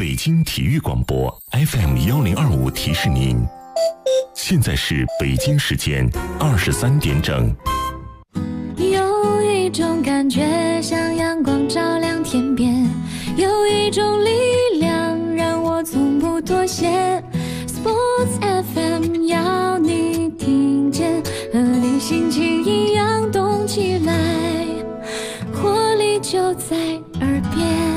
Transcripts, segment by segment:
北京体育广播 FM1025提示您，现在是北京时间23点整。 有一种感觉像阳光照亮天边，有一种力量让我从不妥协。 Sports FM 要你听见，和你心情一样动起来，活力就在耳边。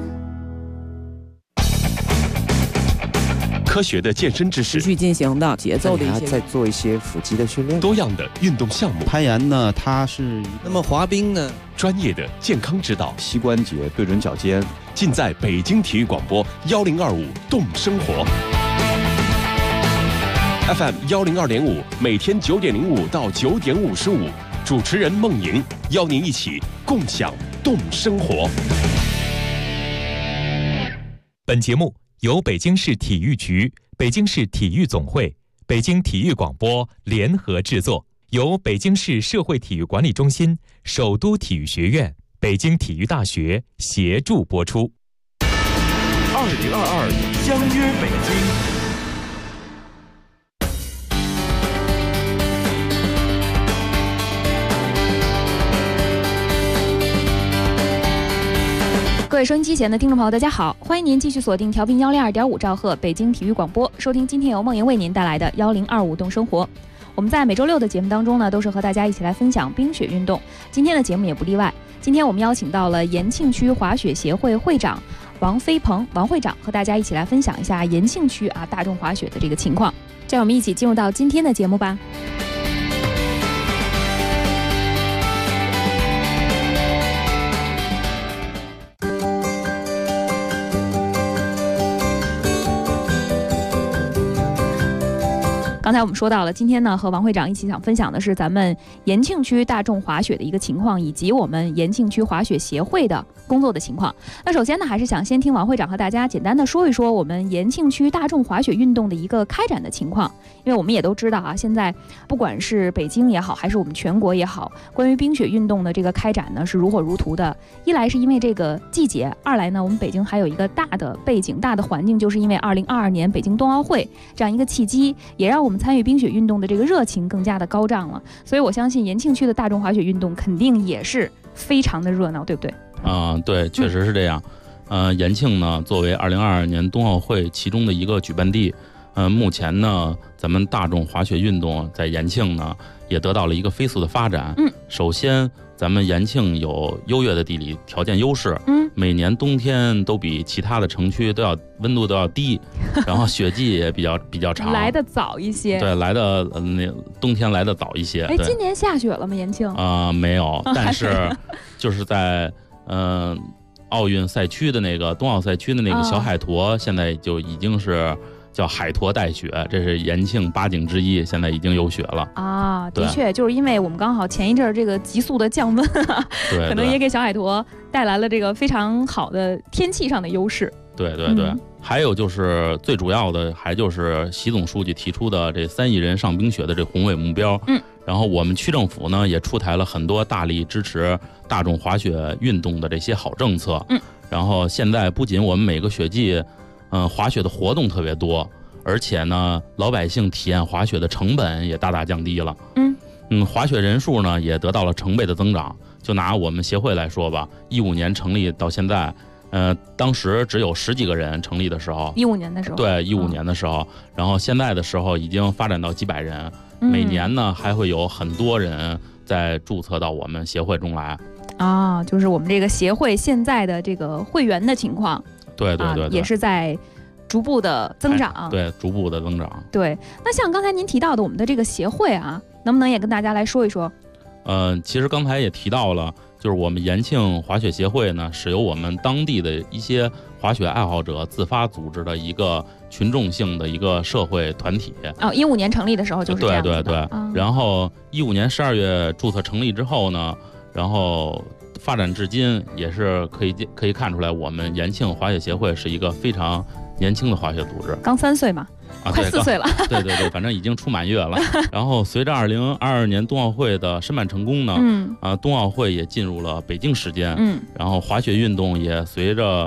科学的健身知识， 持续进行的节奏的一些， 再做一些腹肌的训练。 多样的运动项目， 攀岩呢，它是那么滑冰呢， 专业的健康指导， 膝关节对准脚尖， 尽在北京体育广播1025动生活。FM 102.5，每天9点05到9点55，主持人孟莹邀您一起共享动生活。 本节目由北京市体育局、北京市体育总会、北京体育广播联合制作，由北京市社会体育管理中心、首都体育学院、北京体育大学协助播出。 2022相约北京。 各位收音机前的听众朋友，大家好，欢迎您继续锁定调频102.5兆赫北京体育广播，收听今天由梦莹为您带来的1025动生活。我们在每周六的节目当中呢，都是和大家一起来分享冰雪运动，今天的节目也不例外。今天我们邀请到了延庆区滑雪协会会长王飞鹏王会长，和大家一起来分享一下延庆区大众滑雪的这个情况。这样我们一起进入到今天的节目吧。刚才我们说到了，今天呢和王会长一起想分享的是咱们延庆区大众滑雪的一个情况，以及我们延庆区滑雪协会的工作的情况。那首先呢，还是想先听王会长和大家简单的说一说我们延庆区大众滑雪运动的一个开展的情况。因为我们也都知道现在不管是北京也好，还是我们全国也好，关于冰雪运动的这个开展呢是如火如荼的。一来是因为这个季节，二来呢我们北京还有一个大的背景、大的环境，就是因为2022年北京冬奥会这样一个契机，也让我们参与冰雪运动的这个热情更加的高涨了。所以我相信延庆区的大众滑雪运动肯定也是非常的热闹，对不对？ 对，确实是这样。延庆呢作为2022年冬奥会其中的一个举办地，目前呢咱们大众滑雪运动在延庆呢也得到了一个飞速的发展。首先咱们延庆有优越的地理条件优势，每年冬天都比其他的城区温度都要低，然后雪季也比较长， 来得早一些。 对，来的冬天来得早一些。 今年下雪了吗？延庆没有，但是就是在奥运赛区的那个冬奥赛区的那个小海坨，现在就已经是叫海坨带雪，这是延庆8景之一，现在已经有雪了的确，就是因为我们刚好前一阵这个急速的降温对， 可能也给小海坨带来了这个非常好的天气上的优势。 对，还有就是最主要的，还就是习总书记提出的这3亿人上冰雪的这宏伟目标。然后我们区政府呢也出台了很多大力支持大众滑雪运动的这些好政策。然后现在不仅我们每个雪季滑雪的活动特别多，而且呢老百姓体验滑雪的成本也大大降低了。滑雪人数呢也得到了成倍的增长。就拿我们协会来说吧，15年成立到现在，当时只有10几个人成立的时候，15年的时候，对，15年的时候，然后现在的时候已经发展到几百人，每年呢还会有很多人在注册到我们协会中来。 就是我们这个协会现在的这个会员的情况，对，也是在逐步的增长。 对，逐步的增长。 对，那像刚才您提到的我们的这个协会能不能也跟大家来说一说？ 其实刚才也提到了，就是我们延庆滑雪协会呢，是由我们当地的一些滑雪爱好者自发组织的一个群众性的一个社会团体。 15年成立的时候就是这样子的。 对。然后15年12月注册成立之后呢，然后发展至今，也是可以看出来，我们延庆滑雪协会是一个非常年轻的滑雪组织， 刚3岁嘛。快4岁了。 对，反正已经出满月了。然后随着2022年冬奥会的申办成功呢，冬奥会也进入了北京时间，然后滑雪运动也随着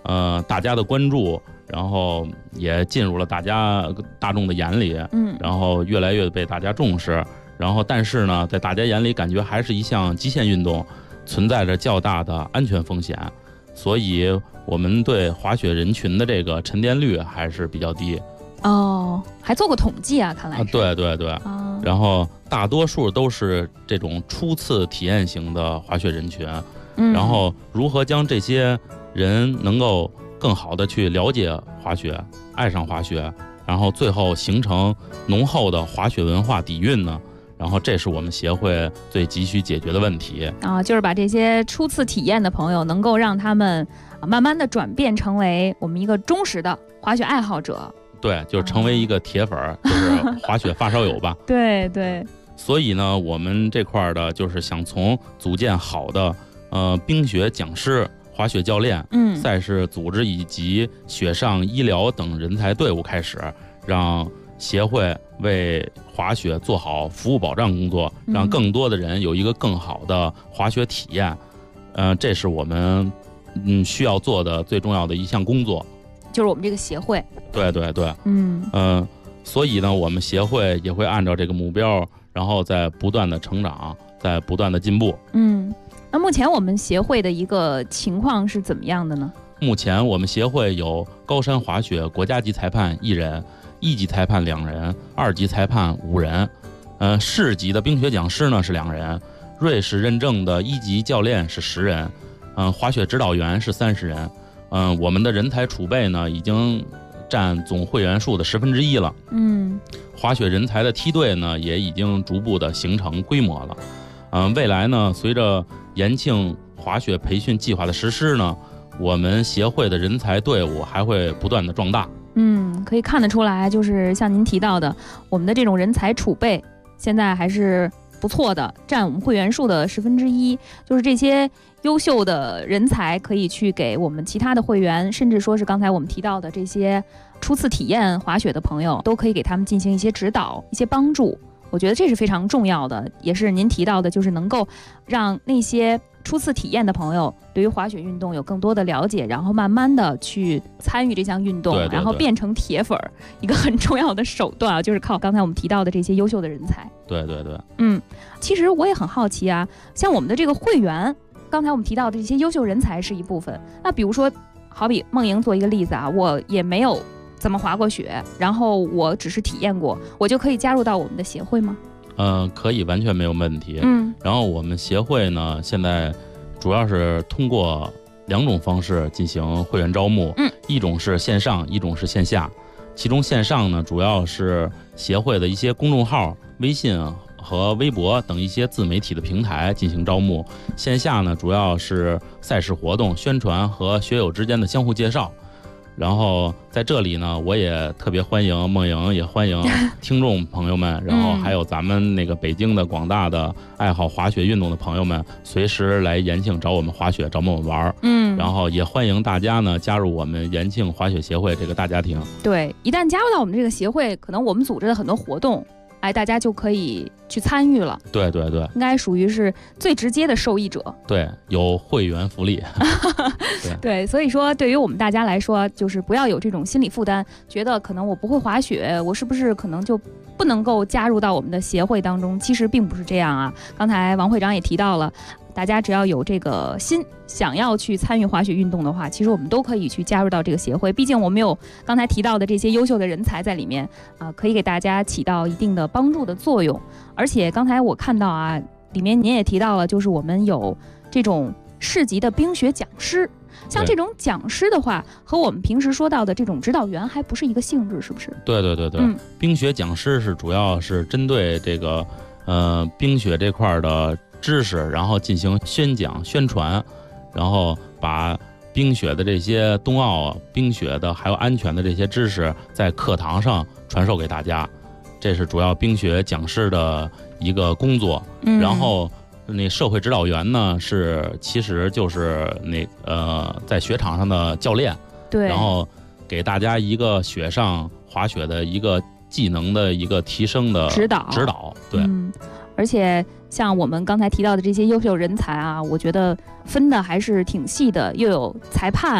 大家的关注，然后也进入了大众的眼里，然后越来越被大家重视。然后但是呢，在大家眼里感觉还是一项极限运动，存在着较大的安全风险，所以我们对滑雪人群的这个沉淀率还是比较低。 哦，还做过统计啊，看来是。 对对对。然后大多数都是这种初次体验型的滑雪人群，然后如何将这些人能够更好的去了解滑雪，爱上滑雪，然后最后形成浓厚的滑雪文化底蕴呢？然后这是我们协会最急需解决的问题啊，就是把这些初次体验的朋友能够让他们慢慢的转变成为我们一个忠实的滑雪爱好者。 对，就是成为一个铁粉，就是滑雪发烧友吧。 对对。 所以呢，我们这块的就是想从组建好的冰雪讲师、滑雪教练、赛事组织以及雪上医疗等人才队伍开始，让协会为滑雪做好服务保障工作，让更多的人有一个更好的滑雪体验。这是我们需要做的最重要的一项工作， 就是我们这个协会。 对对对。所以呢，我们协会也会按照这个目标，然后在不断的成长，在不断的进步。 那目前我们协会的一个情况是怎么样的呢？ 目前我们协会有高山滑雪国家级裁判1人，1级裁判2人，2级裁判5人，市级的冰雪讲师呢是2人，瑞士认证的1级教练是10人，滑雪指导员是30人，我们的人才储备呢已经占总会员数的1/10了。滑雪人才的梯队呢也已经逐步的形成规模了。未来呢，随着延庆滑雪培训计划的实施呢，我们协会的人才队伍还会不断的壮大。 可以看得出来，就是像您提到的，我们的这种人才储备现在还是不错的，占我们会员数的1/10，就是这些优秀的人才可以去给我们其他的会员，甚至说是刚才我们提到的这些初次体验滑雪的朋友，都可以给他们进行一些指导、一些帮助。我觉得这是非常重要的，也是您提到的，就是能够让那些初次体验的朋友对于滑雪运动有更多的了解，然后慢慢的去参与这项运动，然后变成铁粉，一个很重要的手段啊，就是靠刚才我们提到的这些优秀的人才。 对对对。 其实我也很好奇啊，像我们的这个会员，刚才我们提到的这些优秀人才是一部分，那比如说好比梦莹做一个例子啊，我也没有怎么滑过雪，然后我只是体验过，我就可以加入到我们的协会吗？ 可以，完全没有问题。然后我们协会呢，现在主要是通过2种方式进行会员招募，一种是线上，一种是线下。其中线上呢，主要是协会的一些公众号、微信和微博等一些自媒体的平台进行招募；线下呢，主要是赛事活动宣传和学友之间的相互介绍。然后在这里呢，我也特别欢迎梦莹，也欢迎听众朋友们，然后还有咱们那个北京的广大的爱好滑雪运动的朋友们，随时来延庆找我们滑雪，找我们玩。然后也欢迎大家呢加入我们延庆滑雪协会这个大家庭。 对，一旦加入到我们这个协会，可能我们组织的很多活动，大家就可以去参与了。 对对对， 应该属于是最直接的受益者。 对，有会员福利。 对，所以说对于我们大家来说，就是不要有这种心理负担，觉得可能我不会滑雪，我是不是可能就不能够加入到我们的协会当中？其实并不是这样啊。刚才王会长也提到了，大家只要有这个心，想要去参与滑雪运动的话，其实我们都可以去加入到这个协会。毕竟我们有刚才提到的这些优秀的人才在里面，可以给大家起到一定的帮助的作用。而且刚才我看到啊，里面您也提到了，就是我们有这种市级的冰雪讲师。像这种讲师的话，和我们平时说到的这种指导员还不是一个性质，是不是？ 对对对对，冰雪讲师是主要是针对这个冰雪这块的知识，然后进行宣讲宣传，然后把冰雪的这些冬奥冰雪的还有安全的这些知识在课堂上传授给大家，这是主要冰雪讲师的一个工作。然后那社会指导员呢，其实就是在雪场上的教练， 对， 然后给大家一个雪上滑雪的一个技能的一个提升的指导，对。 而且像我们刚才提到的这些优秀人才啊，我觉得分的还是挺细的，又有裁判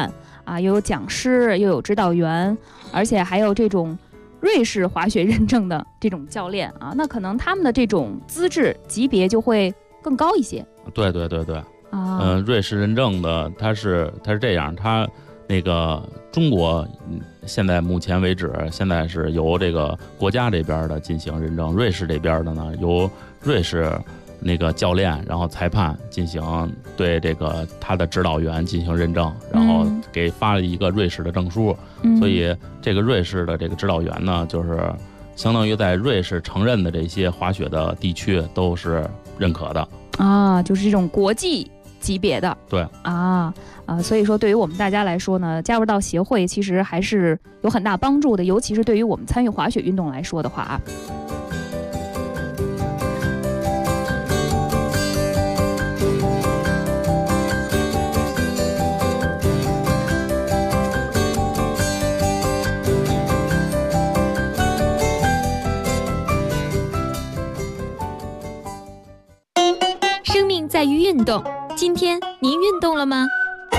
啊，又有讲师，又有指导员，而且还有这种瑞士滑雪认证的这种教练啊，那可能他们的这种资质级别就会更高一些。 对啊，瑞士认证的，它是这样，它那个中国现在目前为止，现在是由这个国家这边的进行认证，瑞士这边的呢由瑞士那个教练，然后裁判进行对这个他的指导员进行认证，然后给发了一个瑞士的证书，所以这个瑞士的这个指导员呢，就是相当于在瑞士承认的这些滑雪的地区都是认可的啊，就是这种国际级别的。 对所以说对于我们大家来说呢，加入到协会其实还是有很大帮助的，尤其是对于我们参与滑雪运动来说的话啊。 生命在于运动，今天您运动了吗？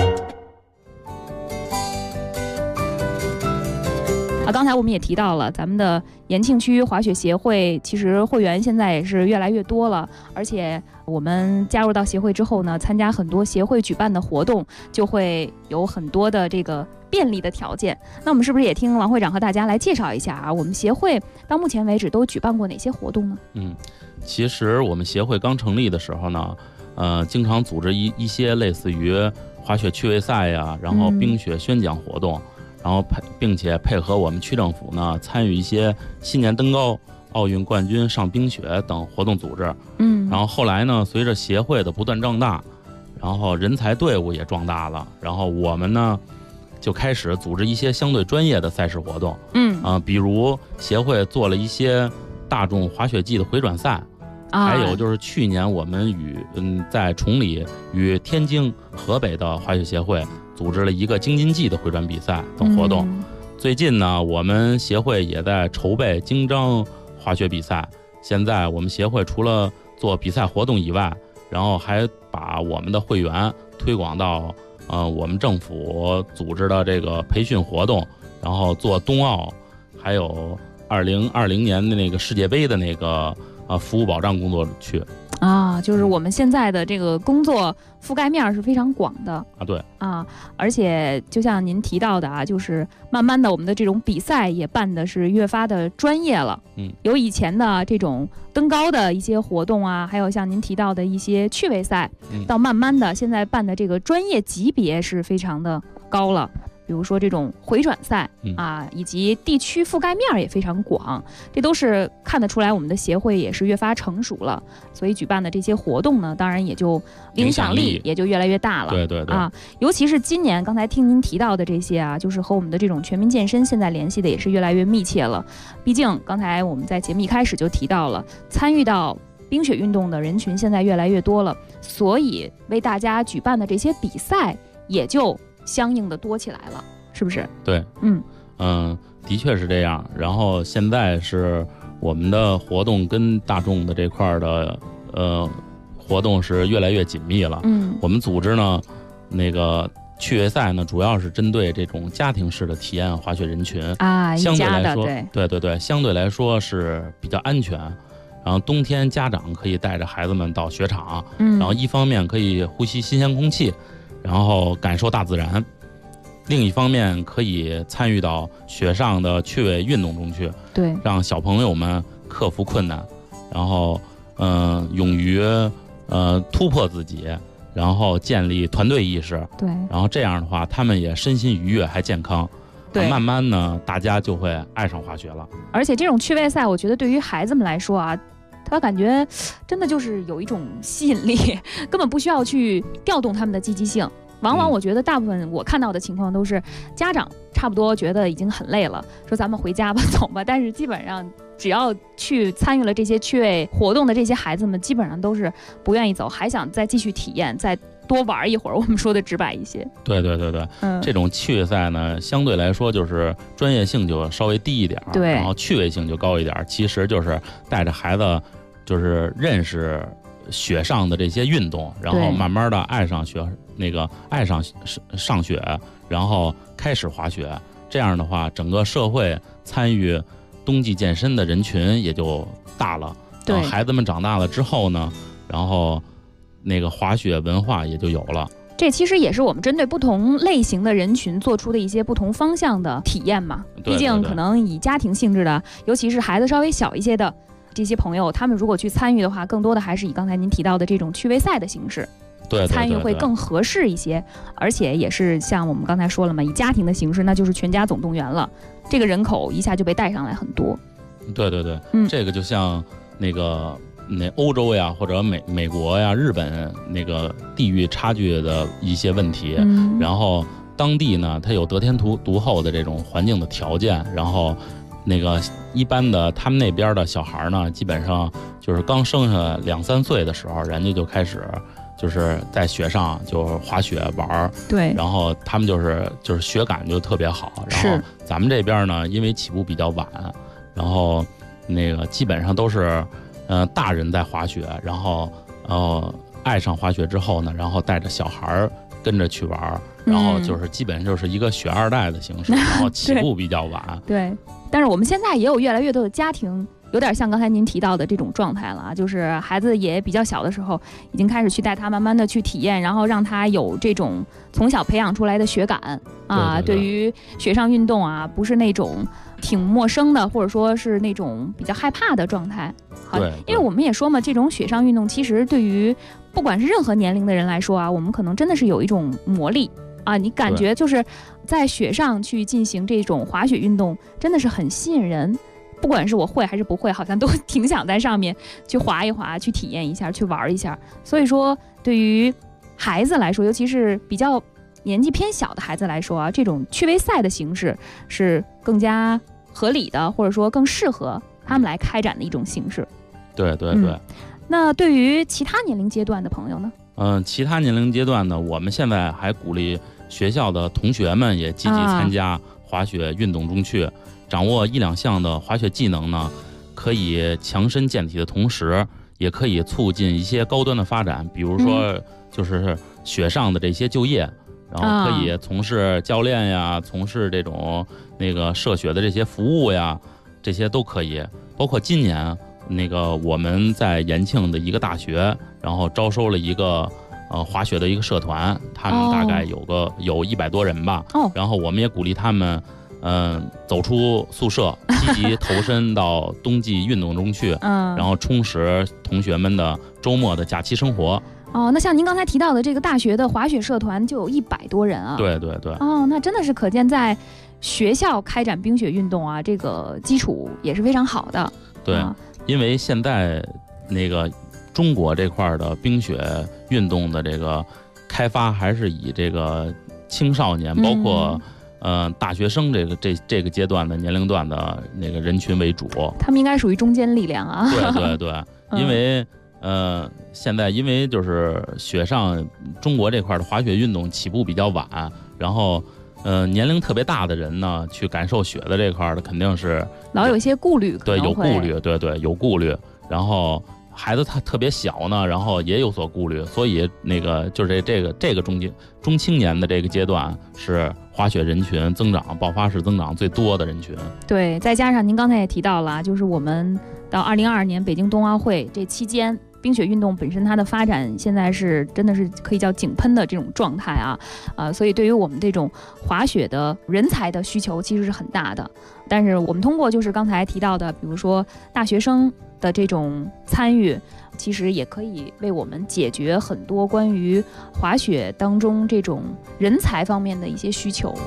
刚才我们也提到了，咱们的延庆区滑雪协会其实会员现在也是越来越多了，而且我们加入到协会之后呢，参加很多协会举办的活动，就会有很多的这个便利的条件。那我们是不是也听王会长和大家来介绍一下啊？我们协会到目前为止都举办过哪些活动呢？ 其实我们协会刚成立的时候呢，经常组织一些类似于滑雪趣味赛呀，然后冰雪宣讲活动。然后并且配合我们区政府呢，参与一些新年登高、奥运冠军上冰雪等活动组织。然后后来呢，随着协会的不断壮大，然后人才队伍也壮大了，然后我们呢就开始组织一些相对专业的赛事活动。比如协会做了一些大众滑雪季的回转赛。还有就是去年我们在崇礼与天津、河北的滑雪协会组织了一个京津冀的回转比赛等活动。最近呢，我们协会也在筹备京张滑雪比赛。现在我们协会除了做比赛活动以外，然后还把我们的会员推广到我们政府组织的这个培训活动，然后做冬奥，还有2020年的那个世界杯的那个服务保障工作去就是我们现在的这个工作覆盖面是非常广的对而且就像您提到的就是慢慢的我们的这种比赛也办的是越发的专业了。有以前的这种登高的一些活动啊，还有像您提到的一些趣味赛，到慢慢的现在办的这个专业级别是非常的高了。比如说这种回转赛以及地区覆盖面也非常广，这都是看得出来我们的协会也是越发成熟了，所以举办的这些活动呢，当然也就影响力也就越来越大了。 对尤其是今年刚才听您提到的这些就是和我们的这种全民健身现在联系的也是越来越密切了。毕竟刚才我们在节目一开始就提到了，参与到冰雪运动的人群现在越来越多了，所以为大家举办的这些比赛也就相应的多起来了，是不是？ 对，的确是这样。然后现在是我们的活动跟大众的这块的活动是越来越紧密了。我们组织呢，那个趣味赛呢，主要是针对这种家庭式的体验滑雪人群相对来说，对，相对来说是比较安全。然后冬天家长可以带着孩子们到雪场，然后一方面可以呼吸新鲜空气，然后感受大自然，另一方面可以参与到雪上的趣味运动中去， 对， 让小朋友们克服困难，然后勇于突破自己，然后建立团队意识， 对， 然后这样的话他们也身心愉悦还健康，对，慢慢呢大家就会爱上滑雪了。 而且这种趣味赛我觉得对于孩子们来说他感觉真的就是有一种吸引力，根本不需要去调动他们的积极性。往往我觉得大部分我看到的情况都是家长差不多觉得已经很累了，说咱们回家吧，走吧。但是基本上只要去参与了这些趣味活动的这些孩子们，基本上都是不愿意走，还想再继续体验，再多玩一会儿。我们说的直白一些。 对，这种趣味赛呢，相对来说就是专业性就稍微低一点， 对， 然后趣味性就高一点。其实就是带着孩子，就是认识雪上的这些运动，然后慢慢的爱上上雪，然后开始滑雪。这样的话，整个社会参与冬季健身的人群也就大了。 对， 孩子们长大了之后呢，然后那个滑雪文化也就有了。 这其实也是我们针对不同类型的人群做出的一些不同方向的体验嘛。毕竟可能以家庭性质的，尤其是孩子稍微小一些的这些朋友，他们如果去参与的话，更多的还是以刚才您提到的这种趣味赛的形式。 对， 参与会更合适一些，而且也是像我们刚才说了嘛，以家庭的形式，那就是全家总动员了，这个人口一下就被带上来很多。 对，这个就像那欧洲呀，或者美国呀、日本那个地域差距的一些问题，然后当地呢，它有得天独厚的这种环境的条件，然后那个一般的他们那边的小孩呢，基本上就是刚生下2、3岁的时候，人家就开始。就是在雪上就滑雪玩， 对， 然后他们就是雪感就特别好。然后咱们这边呢，因为起步比较晚，然后那个基本上都是大人在滑雪，然后爱上滑雪之后呢，然后带着小孩跟着去玩，然后就是基本就是一个雪二代的形式，然后起步比较晚。 对，但是我们现在也有越来越多的家庭。有点像刚才您提到的这种状态了啊，就是孩子也比较小的时候，已经开始去带他慢慢的去体验，然后让他有这种从小培养出来的雪感啊，对于雪上运动啊，不是那种挺陌生的，或者说是那种比较害怕的状态。好，因为我们也说嘛，这种雪上运动其实对于不管是任何年龄的人来说啊，我们可能真的是有一种魔力啊，你感觉就是在雪上去进行这种滑雪运动，真的是很吸引人。不管是我会还是不会，好像都挺想在上面去滑一滑，去体验一下，去玩一下。所以说，对于孩子来说，尤其是比较年纪偏小的孩子来说啊，这种趣味赛的形式是更加合理的，或者说更适合他们来开展的一种形式。 对。 那对于其他年龄阶段的朋友呢？ 其他年龄阶段呢，我们现在还鼓励学校的同学们也积极参加滑雪运动中去。掌握1、2项的滑雪技能呢，可以强身健体的同时，也可以促进一些高端的发展，比如说就是雪上的这些就业，然后可以从事教练呀，从事这种那个涉雪的这些服务呀，这些都可以。包括今年那个我们在延庆的一个大学，然后招收了一个滑雪的一个社团，他们大概有100多人吧，然后我们也鼓励他们。走出宿舍，积极投身到冬季运动中去，然后充实同学们的周末的假期生活。 那像您刚才提到的这个大学的滑雪社团就有100多人啊。 对。 那真的是可见在学校开展冰雪运动啊，这个基础也是非常好的。 对，因为现在那个中国这块的冰雪运动的这个开发还是以这个青少年，包括。大学生这个阶段的年龄段的那个人群为主， 他们应该属于中坚力量啊。 对，因为现在因为就是雪上中国这块的滑雪运动起步比较晚，然后年龄特别大的人呢，去感受雪的这块的肯定是老有一些顾虑， 对，有顾虑，对，有顾虑，然后。孩子他特别小呢，然后也有所顾虑，所以那个就是这个中青年的这个阶段是滑雪人群增长爆发式增长最多的人群。 对，再加上您刚才也提到了，就是我们到2022年北京冬奥会这期间，冰雪运动本身它的发展现在是真的是可以叫井喷的这种状态啊，所以对于我们这种滑雪的人才的需求其实是很大的。但是我们通过就是刚才提到的，比如说大学生的这种参与，其实也可以为我们解决很多关于滑雪当中这种人才方面的一些需求。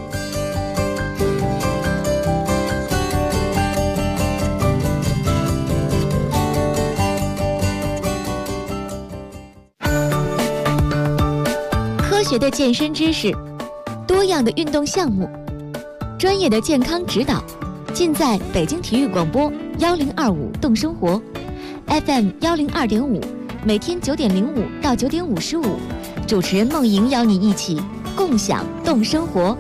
科学的健身知识，多样的运动项目，专业的健康指导，尽在北京体育广播1025动生活 FM 102.5，每天9点05到9点55，主持人梦莹邀你一起共享动生活。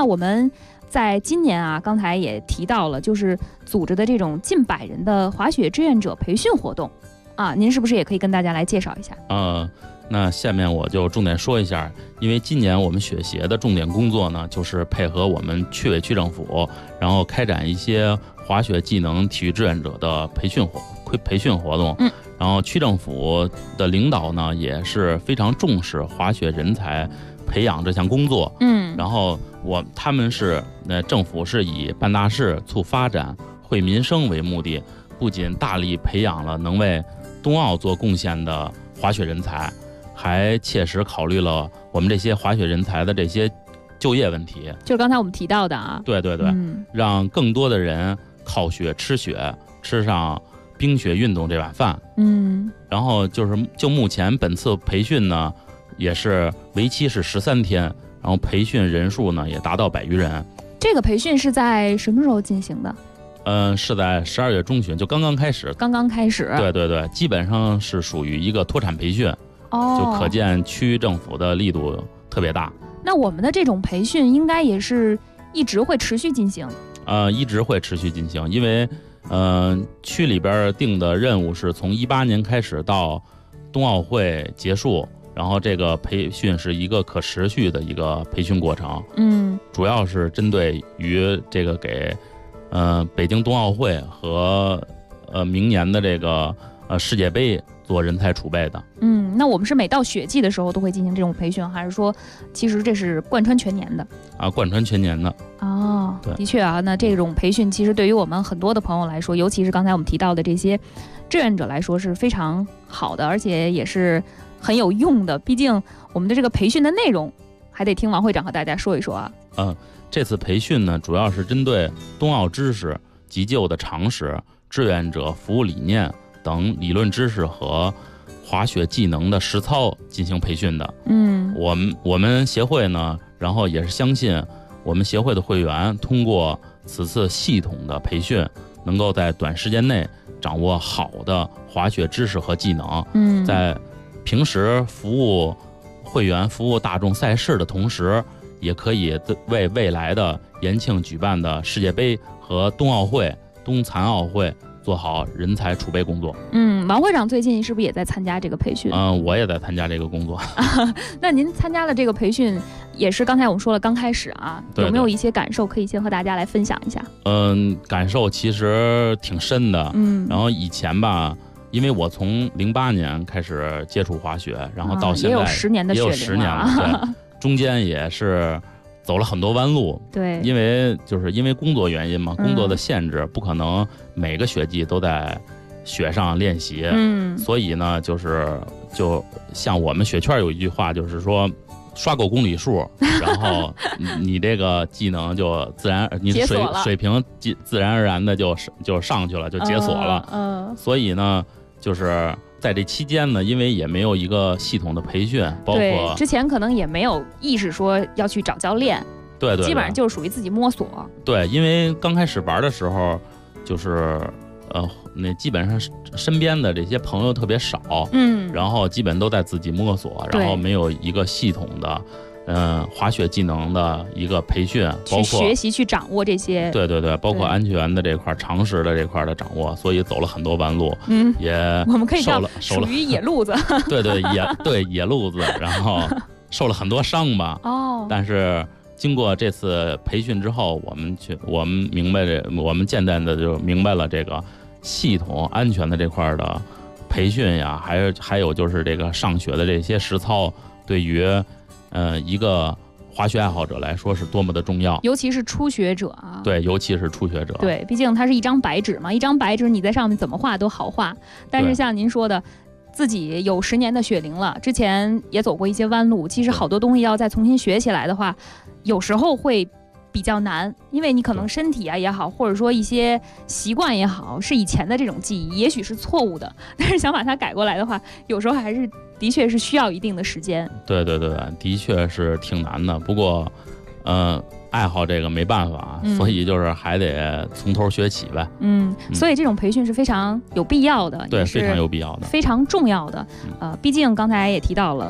我们在今年啊，刚才也提到了，就是组织的这种近100人的滑雪志愿者培训活动啊，您是不是也可以跟大家来介绍一下？ 那下面我就重点说一下，因为今年我们雪协的重点工作呢，就是配合我们区委区政府，然后开展一些滑雪技能体育志愿者的培训活动。然后区政府的领导呢也是非常重视滑雪人才培养这项工作。然后他们是政府是以办大事、促发展、惠民生为目的，不仅大力培养了能为冬奥做贡献的滑雪人才，还切实考虑了我们这些滑雪人才的这些就业问题， 就是刚才我们提到的啊。 对，让更多的人靠雪吃雪，吃上冰雪运动这碗饭。然后就目前本次培训呢，也是为期是13天，然后培训人数呢也达到100余人。 这个培训是在什么时候进行的？ 是在12月中旬，就刚刚开始。对，基本上是属于一个脱产培训。就可见区政府的力度特别大。 那我们的这种培训应该也是一直会持续进行？ 一直会持续进行，因为区里边定的任务是从18年开始到冬奥会结束，然后这个培训是一个可持续的一个培训过程。主要是针对于这个给北京冬奥会和明年的这个世界杯做人才储备的。 那我们是每到雪季的时候都会进行这种培训，还是说其实这是贯穿全年的？ 贯穿全年的。对， 的确啊，那这种培训其实对于我们很多的朋友来说，尤其是刚才我们提到的这些志愿者来说是非常好的，而且也是很有用的。毕竟我们的这个培训的内容还得听王会长和大家说一说啊。 这次培训呢，主要是针对冬奥知识、急救的常识、志愿者服务理念等理论知识和滑雪技能的实操进行培训的。我们协会呢，然后也是相信我们协会的会员通过此次系统的培训，能够在短时间内掌握好的滑雪知识和技能。在平时服务会员、服务大众赛事的同时，也可以为未来的延庆举办的世界杯和冬奥会、冬残奥会做好人才储备工作。 王会长最近是不是也在参加这个培训？ 我也在参加这个工作。 那您参加了这个培训，也是刚才我们说了刚开始啊，有没有一些感受可以先和大家来分享一下？ 感受其实挺深的。然后以前吧，因为我从08年开始接触滑雪，然后到现在也有10年的雪龄了， 对，中间也是走了很多弯路。 对， 因为工作原因嘛，工作的限制，不可能每个雪季都在雪上练习。所以呢，就像我们雪圈有一句话，就是说刷够公里数，然后你这个技能就自然，你水平自然而然的就上去了，就解锁了。所以呢，就是在这期间呢，因为也没有一个系统的培训，包括之前可能也没有意识说要去找教练。 对， 基本上就是属于自己摸索。 对，因为刚开始玩的时候，就是那基本上身边的这些朋友特别少。然后基本都在自己摸索，然后没有一个系统的滑雪技能的一个培训，包括学习去掌握这些。 对，包括安全的这块、常识的这块的掌握，所以走了很多弯路。也我们可以叫属于野路子。 对，野路子，然后受了很多伤吧。但是经过这次培训之后，我们明白我们渐渐的就明白了这个系统安全的这块的培训呀，还有就是这个上雪的这些实操，对于一个滑雪爱好者来说是多么的重要， 尤其是初学者啊。 对，尤其是初学者。 对，毕竟它是一张白纸嘛，一张白纸你在上面怎么画都好画，但是像您说的，自己有10年的雪龄了，之前也走过一些弯路，其实好多东西要再重新学起来的话，有时候会比较难，因为你可能身体啊也好，或者说一些习惯也好，是以前的这种记忆，也许是错误的，但是想把它改过来的话，有时候还是的确是需要一定的时间。 对，的确是挺难的。不过，爱好这个没办法，所以就是还得从头学起呗。 所以这种培训是非常有必要的， 对，非常有必要的， 非常重要的。毕竟刚才也提到了，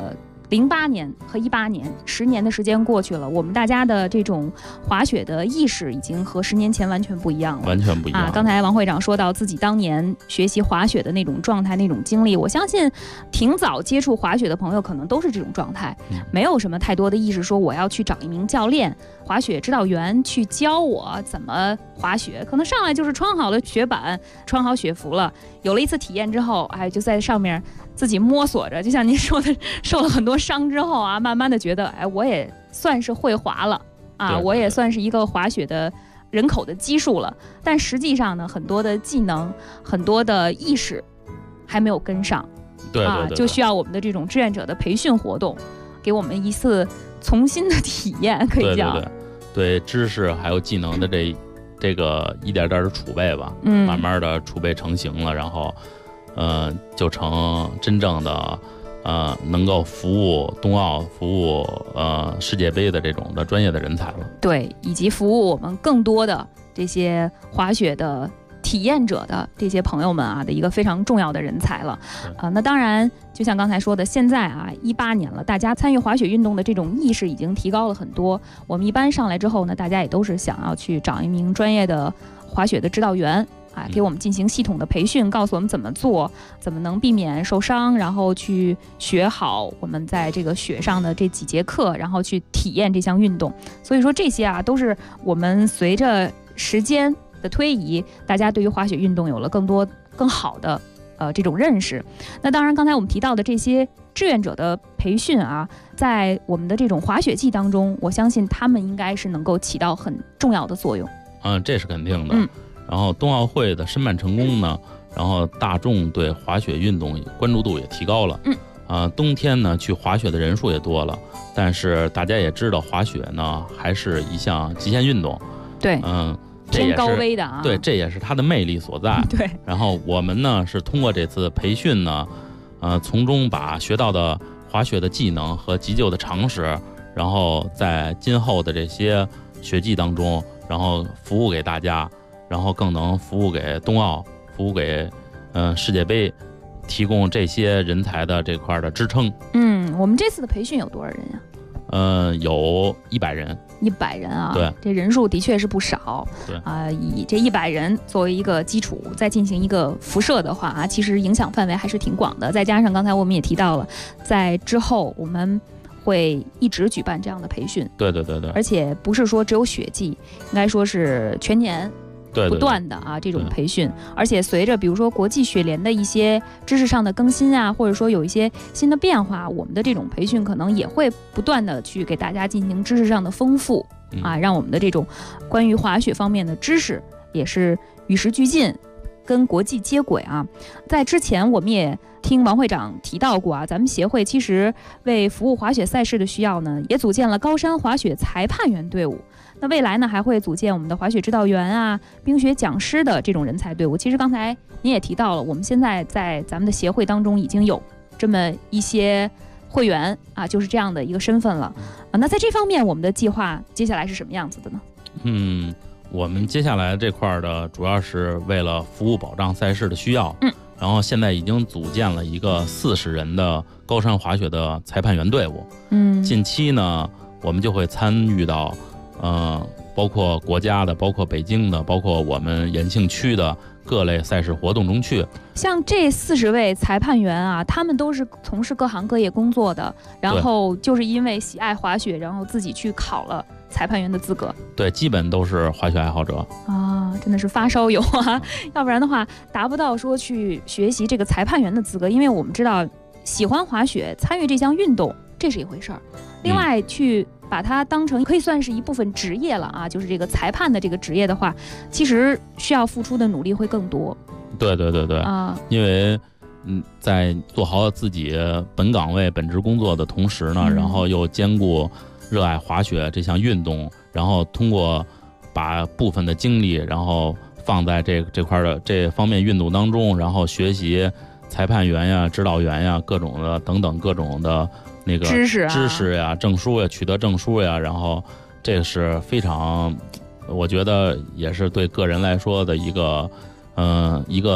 08年和18年10年的时间过去了，我们大家的这种滑雪的意识已经和10年前完全不一样了， 完全不一样刚才王会长说到自己当年学习滑雪的那种状态、那种经历，我相信挺早接触滑雪的朋友可能都是这种状态，没有什么太多的意识说我要去找一名教练、滑雪指导员去教我怎么滑雪，可能上来就是穿好了雪板、穿好雪服了，有了一次体验之后，就在上面自己摸索着，就像您说的，受了很多伤之后慢慢的觉得我也算是会滑了对， 我也算是一个滑雪的人口的基数了，但实际上呢，很多的技能、很多的意识还没有跟上， 对， 就需要我们的这种志愿者的培训活动，给我们一次重新的体验，可以叫对知识还有技能的这个一点点的储备吧，慢慢的储备成型了，然后就成真正的能够服务冬奥、服务世界杯的这种的专业的人才了。对， 以及服务我们更多的这些滑雪的体验者的这些朋友们的一个非常重要的人才了。那当然，就像刚才说的，现在18年了，大家参与滑雪运动的这种意识已经提高了很多。我们一般上来之后呢，大家也都是想要去找一名专业的滑雪的指导员。给我们进行系统的培训，告诉我们怎么做，怎么能避免受伤，然后去学好我们在这个雪上的这几节课，然后去体验这项运动。所以说这些都是我们随着时间的推移，大家对于滑雪运动有了更多更好的这种认识。那当然刚才我们提到的这些志愿者的培训在我们的这种滑雪季当中，我相信他们应该是能够起到很重要的作用。 这是肯定的。然后冬奥会的申办成功呢，然后大众对滑雪运动关注度也提高了。冬天呢去滑雪的人数也多了，但是大家也知道滑雪呢还是一项极限运动。 对，偏高危的对，这也是它的魅力所在。 对。 然后我们呢是通过这次培训呢，从中把学到的滑雪的技能和急救的常识，然后在今后的这些雪季当中，然后服务给大家。然后更能服务给冬奥，服务给世界杯，提供这些人才的这块的支撑。 我们这次的培训有多少人呀？ 有100人。 100人对， 这人数的确是不少。 对以这100人作为一个基础，再进行一个辐射的话其实影响范围还是挺广的。再加上刚才我们也提到了，在之后我们会一直举办这样的培训。 对， 而且不是说只有雪季，应该说是全年。不断的这种培训，而且随着比如说国际雪联的一些知识上的更新或者说有一些新的变化，我们的这种培训可能也会不断的去给大家进行知识上的丰富让我们的这种关于滑雪方面的知识也是与时俱进，跟国际接轨在之前我们也听王会长提到过咱们协会其实为服务滑雪赛事的需要呢，也组建了高山滑雪裁判员队伍。那未来呢，还会组建我们的滑雪指导员冰雪讲师的这种人才队伍。其实刚才您也提到了，我们现在在咱们的协会当中已经有这么一些会员就是这样的一个身份了那在这方面，我们的计划接下来是什么样子的呢？ 我们接下来这块的主要是为了服务保障赛事的需要。然后现在已经组建了一个40人的高山滑雪的裁判员队伍。近期呢，我们就会参与到包括国家的，包括北京的，包括我们延庆区的各类赛事活动中去。 像这40位裁判员他们都是从事各行各业工作的，然后就是因为喜爱滑雪，然后自己去考了裁判员的资格。 对，基本都是滑雪爱好者真的是发烧友要不然的话达不到说去学习这个裁判员的资格。因为我们知道喜欢滑雪，参与这项运动这是一回事儿，另外去把它当成可以算是一部分职业了就是这个裁判的这个职业的话，其实需要付出的努力会更多。 对因为在做好自己本岗位本职工作的同时呢，然后又兼顾热爱滑雪这项运动，然后通过把部分的精力然后放在这块的这方面运动当中，然后学习裁判员指导员各种的等等各种的那个知识呀、证书取得证书然后这是非常，我觉得也是对个人来说的一个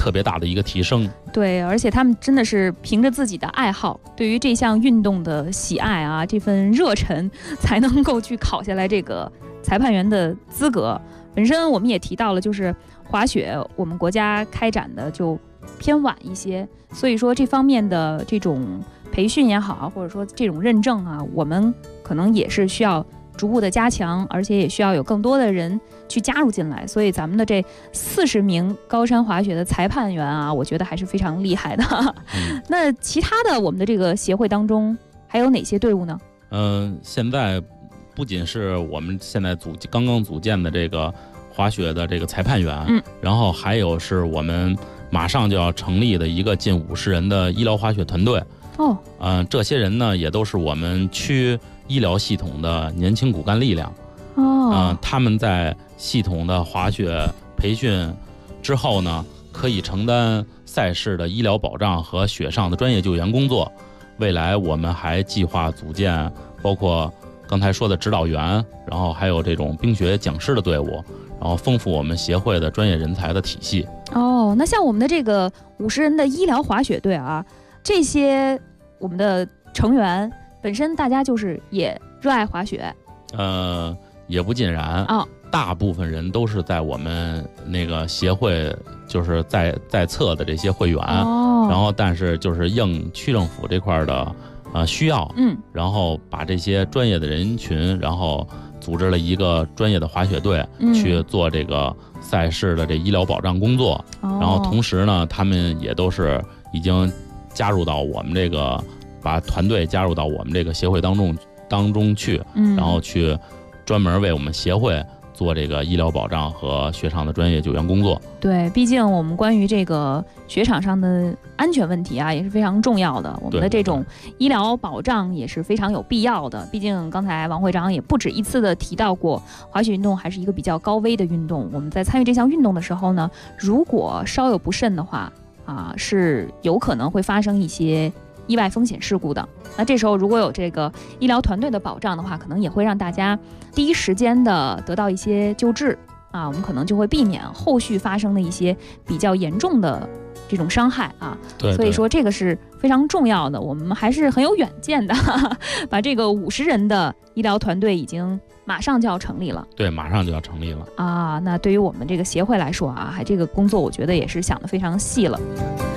特别大的一个提升。 对，而且他们真的是凭着自己的爱好，对于这项运动的喜爱啊，这份热忱，才能够去考下来这个裁判员的资格。本身我们也提到了，就是滑雪我们国家开展的就偏晚一些，所以说这方面的这种培训也好，或者说这种认证啊，我们可能也是需要逐步的加强，而且也需要有更多的人去加入进来。所以咱们的这40名高山滑雪的裁判员啊，我觉得还是非常厉害的。那其他的我们的这个协会当中还有哪些队伍呢？ 现在不仅是我们现在刚刚组建的这个滑雪的这个裁判员，然后还有是我们马上就要成立的一个近50人的医疗滑雪团队。这些人呢也都是我们区医疗系统的年轻骨干力量。他们在系统的滑雪培训之后呢，可以承担赛事的医疗保障和雪上的专业救援工作。未来我们还计划组建包括刚才说的指导员，然后还有这种冰雪讲师的队伍，然后丰富我们协会的专业人才的体系。 那像我们的这个50人的医疗滑雪队啊，这些我们的成员本身大家就是也热爱滑雪？ 也不尽然。大部分人都是在我们那个协会就是在册的这些会员。然后但是就是应区政府这块的需要，然后把这些专业的人群，然后组织了一个专业的滑雪队，去做这个赛事的这医疗保障工作。然后同时呢，他们也都是已经加入到我们这个，把团队加入到我们这个协会当中去，然后去专门为我们协会做这个医疗保障和雪场的专业救援工作。对，毕竟我们关于这个雪场上的安全问题啊，也是非常重要的。我们的这种医疗保障也是非常有必要的。毕竟刚才王会长也不止一次的提到过，滑雪运动还是一个比较高危的运动。我们在参与这项运动的时候呢，如果稍有不慎的话是有可能会发生一些意外风险事故的。那这时候如果有这个医疗团队的保障的话，可能也会让大家第一时间的得到一些救治我们可能就会避免后续发生的一些比较严重的这种伤害对，所以说这个是非常重要的。我们还是很有远见的，把这个50人的医疗团队已经马上就要成立了。对，马上就要成立了那对于我们这个协会来说还这个工作我觉得也是想得非常细了。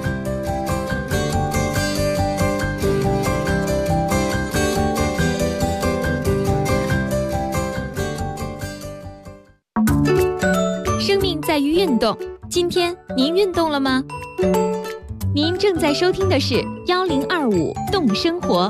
生命在于运动，今天您运动了吗？您正在收听的是1025动生活。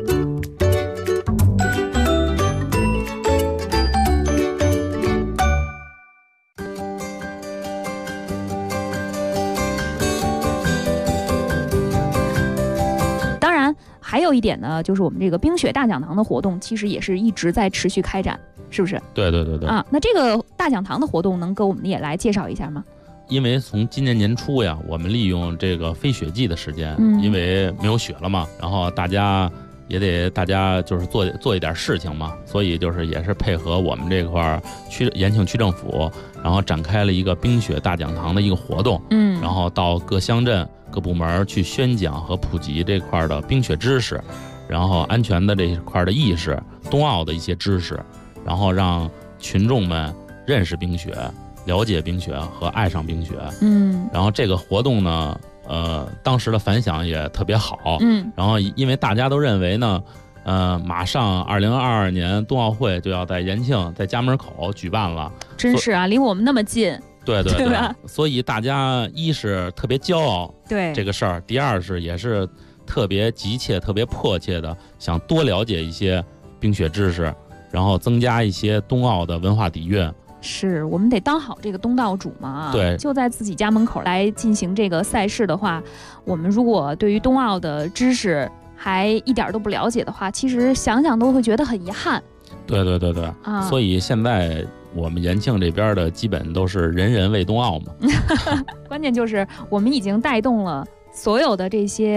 当然还有一点呢，就是我们这个冰雪大讲堂的活动其实也是一直在持续开展，是不是？对那这个大讲堂的活动能给我们也来介绍一下吗？因为从今年年初呀，我们利用这个非雪季的时间，因为没有雪了嘛，然后大家就是做一点事情嘛，所以就是也是配合我们这块延庆区政府，然后展开了一个冰雪大讲堂的一个活动，然后到各乡镇各部门去宣讲和普及这块的冰雪知识，然后安全的这一块的意识，冬奥的一些知识，然后让群众们认识冰雪，了解冰雪和爱上冰雪。然后这个活动呢当时的反响也特别好。然后因为大家都认为呢马上2022年冬奥会就要在延庆在家门口举办了，真是离我们那么近。对吧？所以大家一是特别骄傲这个事儿，第二是也是特别急切特别迫切的想多了解一些冰雪知识，然后增加一些冬奥的文化底蕴。是我们得当好这个东道主嘛。对，就在自己家门口来进行这个赛事的话，我们如果对于冬奥的知识还一点都不了解的话，其实想想都会觉得很遗憾。对所以现在我们延庆这边的基本都是人人为冬奥嘛。关键就是我们已经带动了所有的这些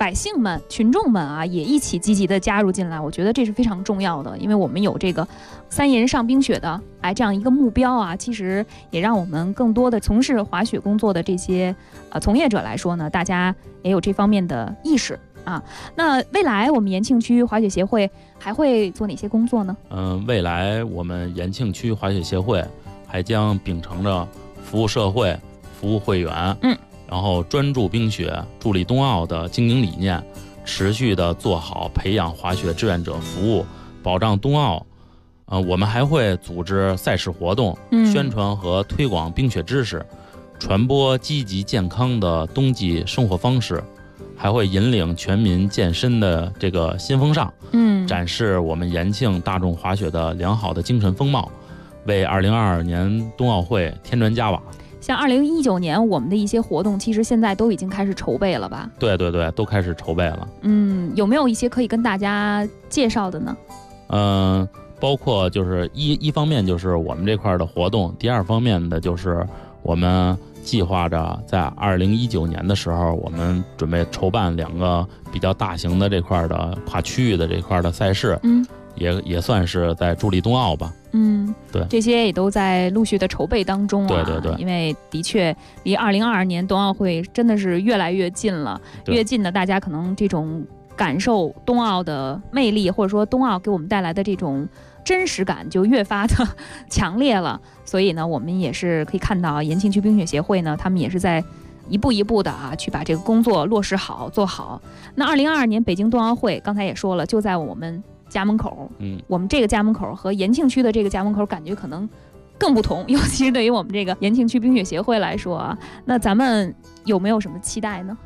百姓们、群众们啊，也一起积极的加入进来，我觉得这是非常重要的，因为我们有这个3亿人上冰雪的这样一个目标啊，其实也让我们更多的从事滑雪工作的这些从业者来说呢，大家也有这方面的意识啊。那未来我们延庆区滑雪协会还会做哪些工作呢？ 未来我们延庆区滑雪协会还将秉承着服务社会、服务会员，然后专注冰雪、助力冬奥的经营理念，持续的做好培养滑雪志愿者服务，保障冬奥。我们还会组织赛事活动，宣传和推广冰雪知识，传播积极健康的冬季生活方式，还会引领全民健身的这个新风尚，展示我们延庆大众滑雪的良好的精神风貌，为2022年冬奥会添砖加瓦。 像2019年我们的一些活动，其实现在都已经开始筹备了吧？ 对，都开始筹备了。 有没有一些可以跟大家介绍的呢？ 包括就是一方面就是我们这块的活动，第二方面的就是我们计划着在2019年的时候，我们准备筹办2个比较大型的这块的跨区域的这块的赛事，也算是在助力冬奥吧。对， 这些也都在陆续的筹备当中啊。 对， 因为的确离2022年冬奥会真的是越来越近了，越近的大家可能这种感受冬奥的魅力，或者说冬奥给我们带来的这种真实感就越发的强烈了。所以呢，我们也是可以看到延庆区冰雪协会呢，他们也是在一步一步的去把这个工作落实好做好。那2022年北京冬奥会刚才也说了，就在我们家门口，我们这个家门口和延庆区的这个家门口感觉可能更不同，尤其是对于我们这个延庆区冰雪协会来说啊，那咱们有没有什么期待呢？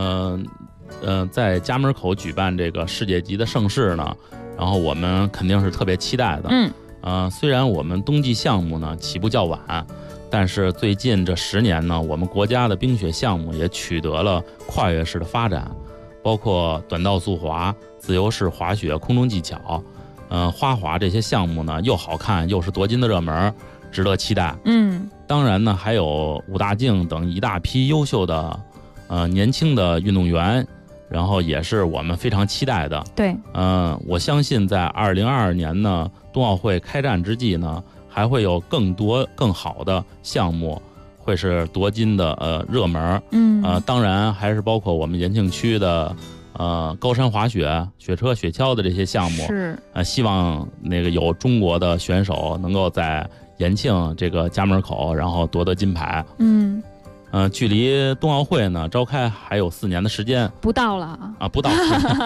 在家门口举办这个世界级的盛事呢，然后我们肯定是特别期待的。虽然我们冬季项目呢起步较晚，但是最近这10年呢，我们国家的冰雪项目也取得了跨越式的发展，包括短道速滑、自由式滑雪、空中技巧，花滑这些项目呢又好看又是夺金的热门，值得期待。当然呢，还有武大靖等一大批优秀的年轻的运动员，然后也是我们非常期待的。 对， 我相信在2022年呢，冬奥会开战之际呢，还会有更多更好的项目会是夺金的热门。当然还是包括我们延庆区的高山滑雪、雪车、雪橇的这些项目。 是， 希望那个有中国的选手能够在延庆这个家门口，然后夺得金牌。距离冬奥会呢召开还有4年的时间， 不到了啊， 不到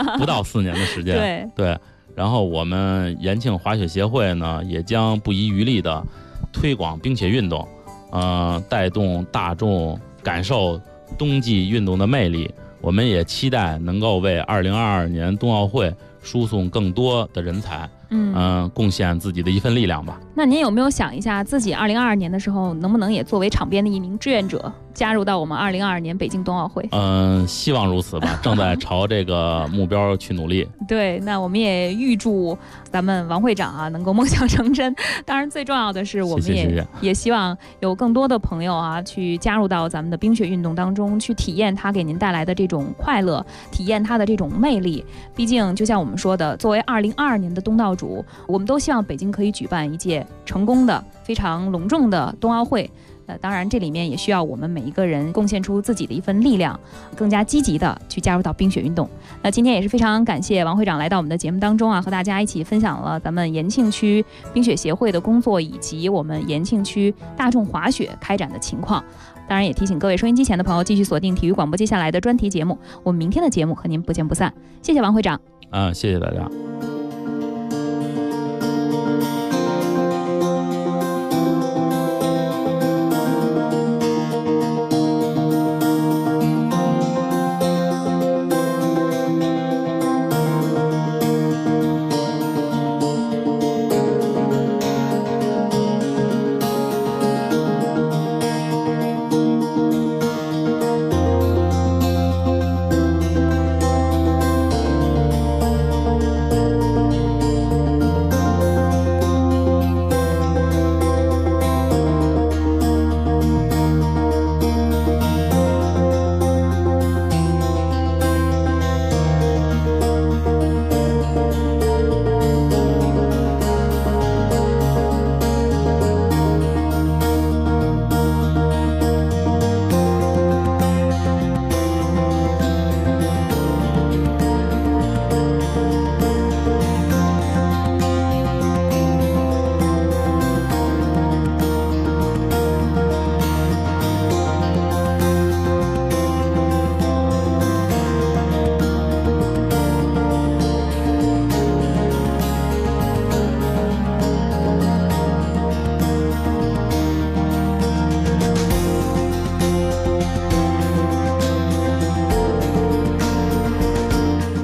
4年的时间。对。然后我们延庆滑雪协会呢，也将不遗余力的推广冰雪运动，带动大众感受冬季运动的魅力。我们也期待能够为2022年冬奥会输送更多的人才，贡献自己的一份力量吧。 那您有没有想一下，自己2022年的时候能不能也作为场边的一名志愿者，加入到我们2022年北京冬奥会？ 希望如此吧，正在朝这个目标去努力。 对，那我们也预祝咱们王会长能够梦想成真。当然，最重要的是，我们也希望有更多的朋友去加入到咱们的冰雪运动当中，去体验它给您带来的这种快乐，体验它的这种魅力。毕竟，就像我们说的，作为2022年的东道主，我们都希望北京可以举办一届成功的、非常隆重的冬奥会。当然这里面也需要我们每一个人贡献出自己的一份力量，更加积极的去加入到冰雪运动。那今天也是非常感谢王会长来到我们的节目当中和大家一起分享了咱们延庆区冰雪协会的工作，以及我们延庆区大众滑雪开展的情况。当然也提醒各位收音机前的朋友继续锁定体育广播接下来的专题节目，我们明天的节目和您不见不散。谢谢王会长。 谢谢大家。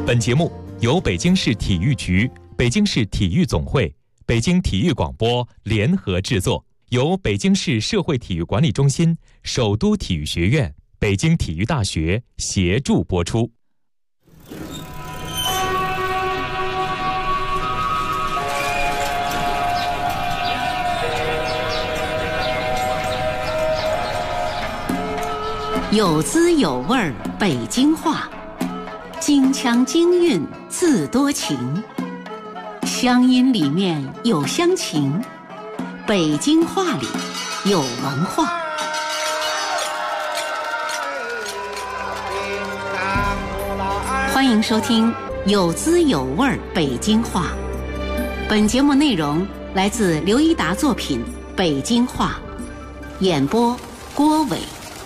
本节目由北京市体育局、北京市体育总会、北京体育广播联合制作，由北京市社会体育管理中心、首都体育学院、北京体育大学协助播出。 有滋有味儿北京话，京腔京韵自多情，乡音里面有乡情，北京话里有文化。欢迎收听有滋有味儿北京话。本节目内容来自刘一达作品《北京话》，演播郭伟。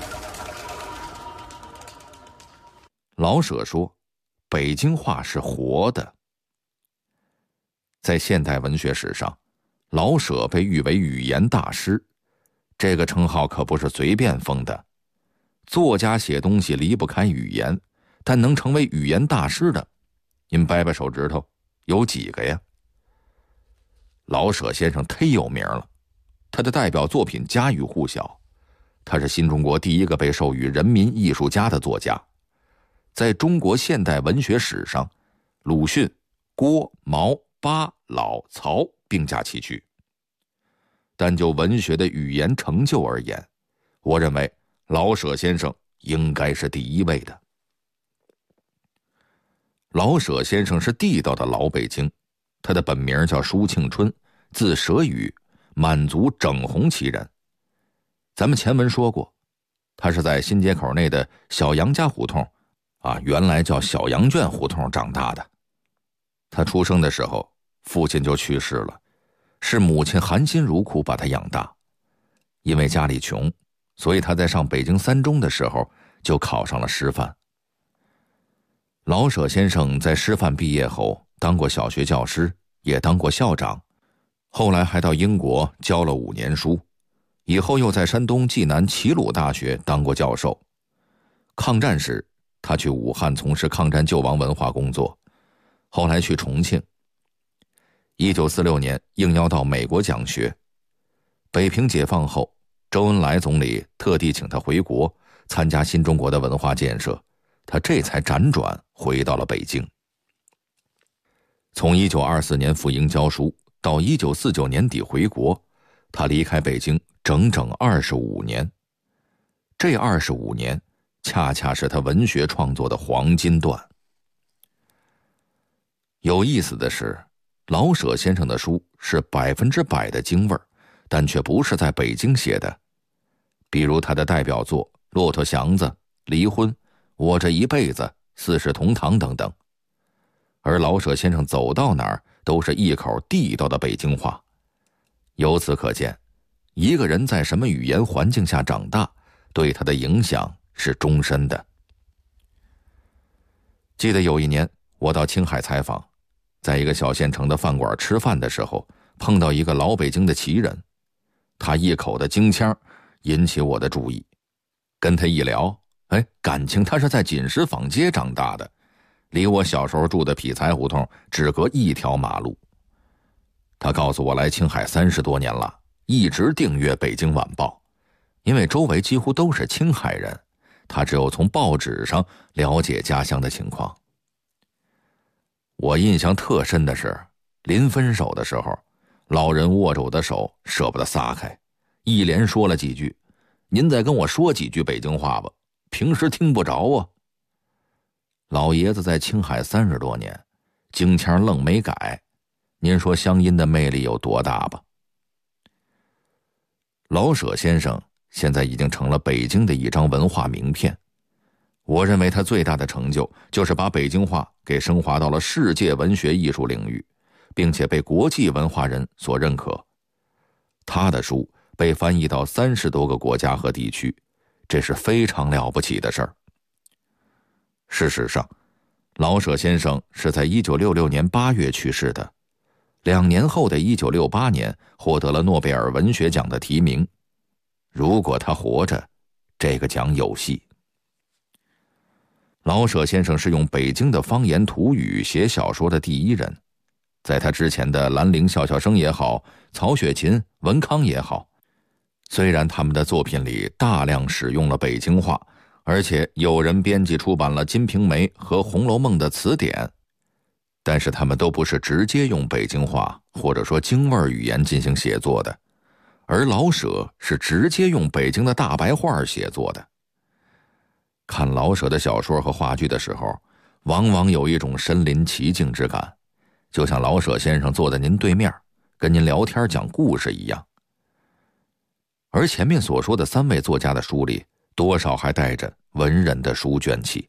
老舍说，北京话是活的。在现代文学史上，老舍被誉为语言大师，这个称号可不是随便封的。作家写东西离不开语言，但能成为语言大师的，您掰掰手指头，有几个呀？老舍先生忒有名了，他的代表作品家喻户晓，他是新中国第一个被授予人民艺术家的作家。在中国现代文学史上，鲁迅、郭、毛、巴、老、曹并驾齐驱。但就文学的语言成就而言，我认为老舍先生应该是第一位的。老舍先生是地道的老北京，他的本名叫舒庆春，字舍宇，满族整红旗人。咱们前文说过，他是在新街口内的小杨家胡同原来叫小羊圈胡同长大的。他出生的时候，父亲就去世了，是母亲含辛茹苦把他养大。因为家里穷，所以他在上北京三中的时候就考上了师范。老舍先生在师范毕业后当过小学教师，也当过校长，后来还到英国教了5年书，以后又在山东济南齐鲁大学当过教授。抗战时他去武汉从事抗战救亡文化工作，后来去重庆。1946年应邀到美国讲学。北平解放后，周恩来总理特地请他回国参加新中国的文化建设，他这才辗转回到了北京。从1924年赴英教书到1949年底回国，他离开北京整整25年。这25年恰恰是他文学创作的黄金段。有意思的是，老舍先生的书是100%的京味儿，但却不是在北京写的。比如他的代表作《骆驼祥子》《离婚》《我这一辈子》《四世同堂》等等。而老舍先生走到哪儿都是一口地道的北京话。由此可见，一个人在什么语言环境下长大，对他的影响是终身的。记得有一年我到青海采访，在一个小县城的饭馆吃饭的时候，碰到一个老北京的旗人，他一口的京腔引起我的注意。跟他一聊，感情他是在锦石坊街长大的，离我小时候住的匹才胡同只隔一条马路。他告诉我来青海30多年了，一直订阅《北京晚报》，因为周围几乎都是青海人，他只有从报纸上了解家乡的情况。我印象特深的是，临分手的时候，老人握着我的手舍不得撒开，一连说了几句：“您再跟我说几句北京话吧，平时听不着啊。”老爷子在青海30多年，京腔愣没改，您说乡音的魅力有多大吧？老舍先生现在已经成了北京的一张文化名片。我认为他最大的成就就是把北京话给升华到了世界文学艺术领域，并且被国际文化人所认可。他的书被翻译到30多个国家和地区，这是非常了不起的事儿。事实上，老舍先生是在1966年8月去世的，2年后的1968年获得了诺贝尔文学奖的提名。如果他活着，这个奖有戏。 老舍先生是用北京的方言土语写小说的第一人，在他之前的兰陵笑笑生也好，曹雪芹、文康也好，虽然他们的作品里大量使用了北京话，而且有人编辑出版了《金瓶梅》和《红楼梦》的词典，但是他们都不是直接用北京话或者说京味语言进行写作的，而老舍是直接用北京的大白话写作的。看老舍的小说和话剧的时候，往往有一种身临其境之感，就像老舍先生坐在您对面，跟您聊天讲故事一样。而前面所说的3位作家的书里，多少还带着文人的书卷气。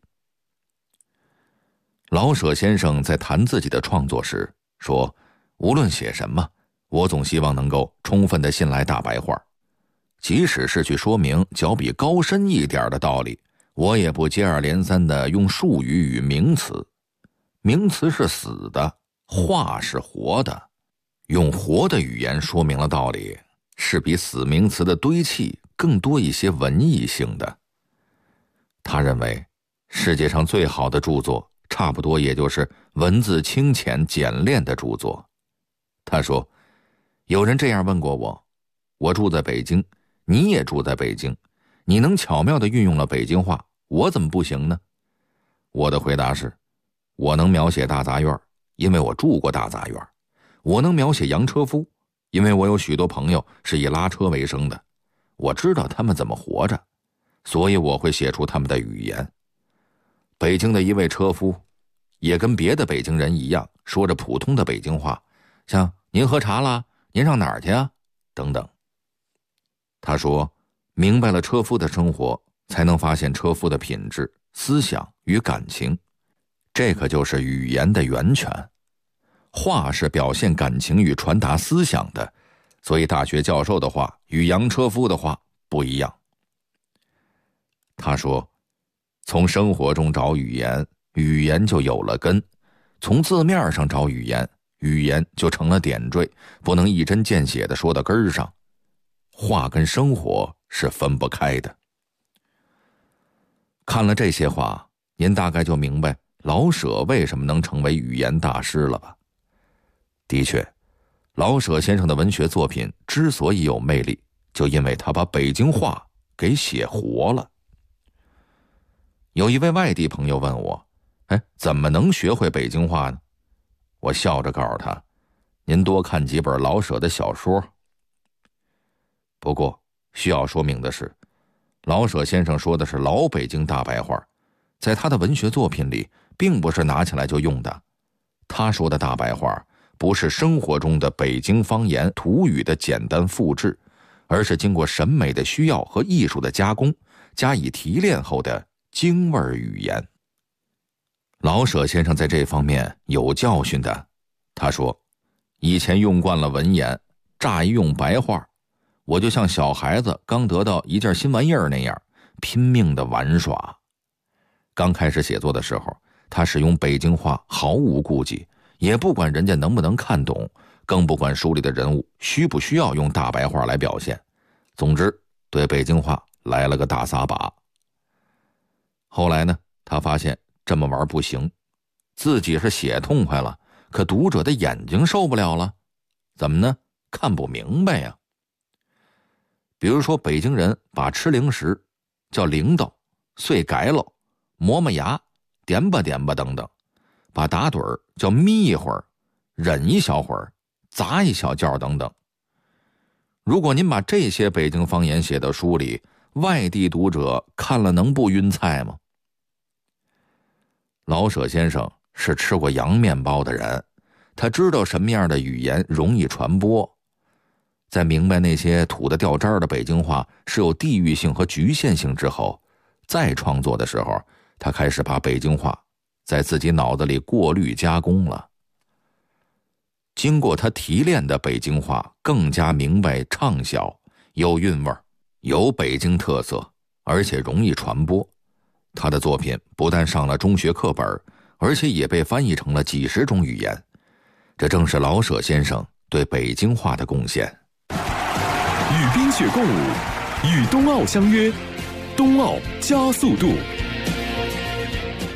老舍先生在谈自己的创作时说，无论写什么，我总希望能够充分地信赖大白话，即使是去说明较比高深一点的道理，我也不接二连三地用术语与名词。名词是死的，话是活的，用活的语言说明了道理，是比死名词的堆砌更多一些文艺性的。他认为世界上最好的著作差不多也就是文字清浅简练的著作。他说，有人这样问过我，我住在北京，你也住在北京，你能巧妙地运用了北京话，我怎么不行呢？我的回答是，我能描写大杂院，因为我住过大杂院；我能描写洋车夫，因为我有许多朋友是以拉车为生的，我知道他们怎么活着，所以我会写出他们的语言。北京的一位车夫也跟别的北京人一样，说着普通的北京话，像您喝茶啦，您上哪儿去啊，等等。他说，明白了车夫的生活，才能发现车夫的品质、思想与感情，这可就是语言的源泉。话是表现感情与传达思想的，所以大学教授的话与洋车夫的话不一样。他说，从生活中找语言，语言就有了根；从字面上找语言，语言就成了点缀，不能一针见血地说到根上。话跟生活是分不开的。看了这些话，您大概就明白老舍为什么能成为语言大师了吧？的确，老舍先生的文学作品之所以有魅力，就因为他把北京话给写活了。有一位外地朋友问我，怎么能学会北京话呢？我笑着告诉他，您多看几本老舍的小说。不过需要说明的是，老舍先生说的是老北京大白话，在他的文学作品里并不是拿起来就用的。他说的大白话不是生活中的北京方言土语的简单复制，而是经过审美的需要和艺术的加工，加以提炼后的京味语言。老舍先生在这方面有教训的。他说，以前用惯了文言，乍一用白话，我就像小孩子刚得到一件新玩意儿那样，拼命的玩耍。刚开始写作的时候，他使用北京话毫无顾忌，也不管人家能不能看懂，更不管书里的人物需不需要用大白话来表现。总之，对北京话来了个大撒把。后来呢，他发现这么玩不行，自己是写痛快了，可读者的眼睛受不了了。怎么呢？看不明白呀。比如说，北京人把吃零食叫铃铛、碎改喽、磨磨牙、点吧点吧等等，把打盹儿叫眯一会儿、忍一小会儿、砸一小觉等等。如果您把这些北京方言写到书里，外地读者看了能不晕菜吗？老舍先生是吃过洋面包的人，他知道什么样的语言容易传播。在明白那些土得掉渣的北京话是有地域性和局限性之后，再创作的时候，他开始把北京话在自己脑子里过滤加工了。经过他提炼的北京话更加明白畅销，有韵味，有北京特色，而且容易传播。他的作品不但上了中学课本，而且也被翻译成了几十种语言。这正是老舍先生对北京话的贡献。 与冰雪共舞，与冬奥相约，冬奥加速度。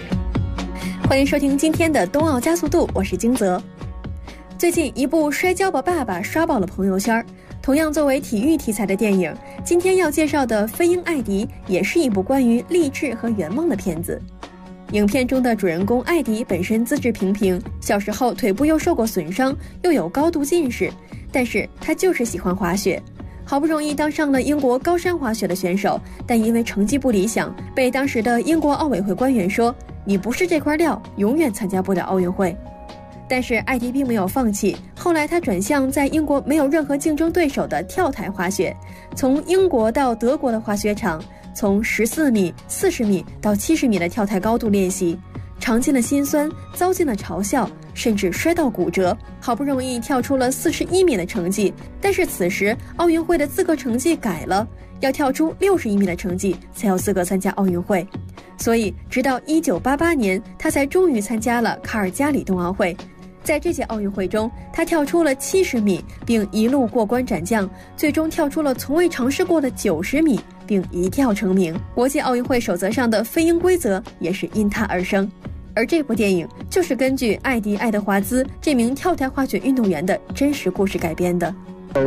欢迎收听今天的冬奥加速度，我是金泽。最近一部《摔跤吧，爸爸》刷爆了朋友圈。同样作为体育题材的电影，今天要介绍的《飞鹰艾迪》也是一部关于励志和圆梦的片子。影片中的主人公艾迪本身资质平平，小时候腿部又受过损伤，又有高度近视，但是他就是喜欢滑雪。好不容易当上了英国高山滑雪的选手，但因为成绩不理想，被当时的英国奥委会官员说：“你不是这块料，永远参加不了奥运会。”但是艾迪并没有放弃，后来他转向在英国没有任何竞争对手的跳台滑雪，从英国到德国的滑雪场，从14米、40米到70米的跳台高度练习，尝尽了辛酸，遭尽了嘲笑，甚至摔到骨折，好不容易跳出了41米的成绩。但是此时奥运会的资格成绩改了，要跳出61米的成绩才有资格参加奥运会。所以直到1988年，他才终于参加了卡尔加里冬奥会。在这届奥运会中，他跳出了70米，并一路过关斩将，最终跳出了从未尝试过的90米，并一跳成名。国际奥运会守则上的飞鹰规则也是因他而生。而这部电影就是根据艾迪·爱德华兹这名跳台滑雪运动员的真实故事改编的。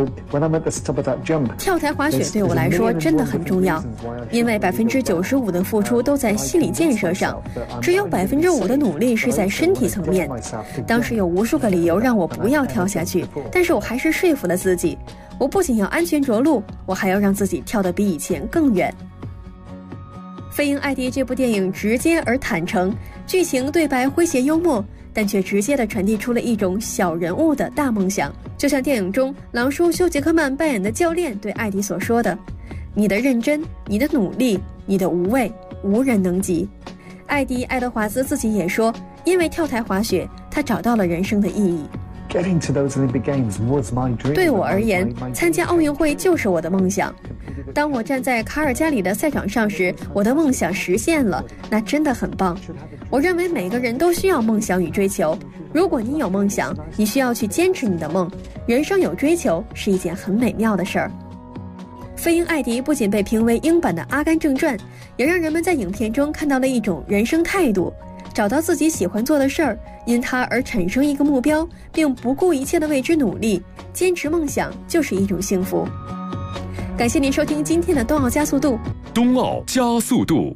跳台滑雪对我来说真的很重要，因为95%的付出都在心理建设上，只有5%的努力是在身体层面。当时有无数个理由让我不要跳下去，但是我还是说服了自己，我不仅要安全着陆，我还要让自己跳得比以前更远。飞鹰艾迪这部电影直接而坦诚，剧情对白诙谐幽默，但却直接地传递出了一种小人物的大梦想。就像电影中狼叔休·杰克曼扮演的教练对艾迪所说的：“你的认真，你的努力，你的无畏，无人能及。”艾迪·爱德华兹自己也说，因为跳台滑雪，他找到了人生的意义。对我而言，参加奥运会就是我的梦想。当我站在卡尔加里的赛场上时，我的梦想实现了，那真的很棒。我认为每个人都需要梦想与追求。如果你有梦想，你需要去坚持你的梦。人生有追求是一件很美妙的事儿。飞鹰艾迪不仅被评为英版的《阿甘正传》，也让人们在影片中看到了一种人生态度，找到自己喜欢做的事儿，因它而产生一个目标，并不顾一切地为之努力。坚持梦想就是一种幸福。感谢您收听今天的冬奥加速度。 冬奥加速度。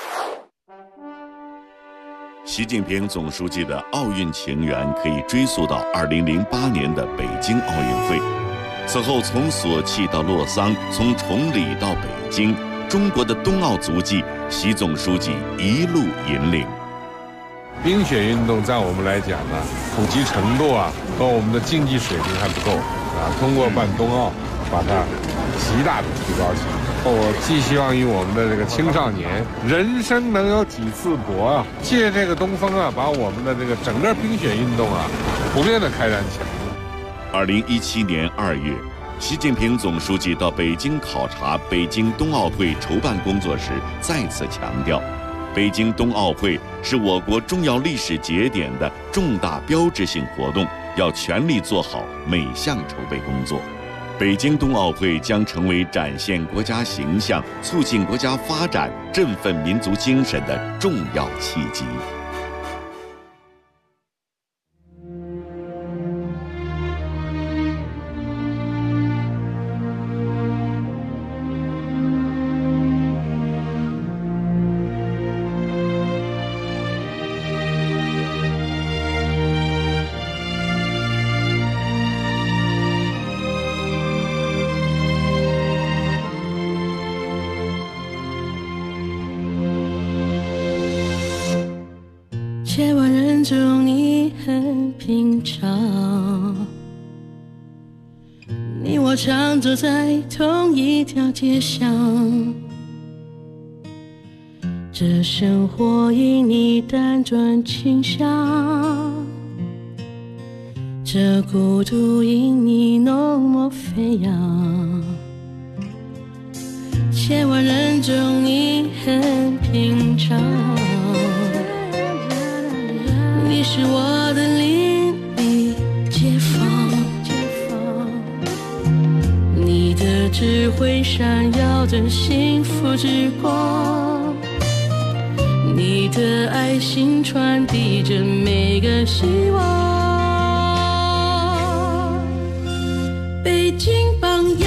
习近平总书记的奥运情缘可以追溯到2008年的北京奥运会。此后，从索契到洛桑，从崇礼到北京，中国的冬奥足迹，习总书记一路引领。 冰雪运动在我们来讲呢，普及程度和我们的竞技水平还不够通过办冬奥，把它极大的提高起来。我寄希望于我们的这个青少年，人生能有几次搏借这个东风把我们的这个整个冰雪运动普遍的开展起来。 2017年2月，习近平总书记到北京考察北京冬奥会筹办工作时，再次强调，北京冬奥会是我国重要历史节点的重大标志性活动，要全力做好每项筹备工作。北京冬奥会将成为展现国家形象、促进国家发展、振奋民族精神的重要契机。 千万人中你很平常，你我常走在同一条街上，这生活因你辗转倾向，这孤独因你浓墨飞扬。千万人中你很平常，你是我的邻里街坊，你的智慧闪耀着幸福之光，你的爱心传递着每个希望。北京榜样，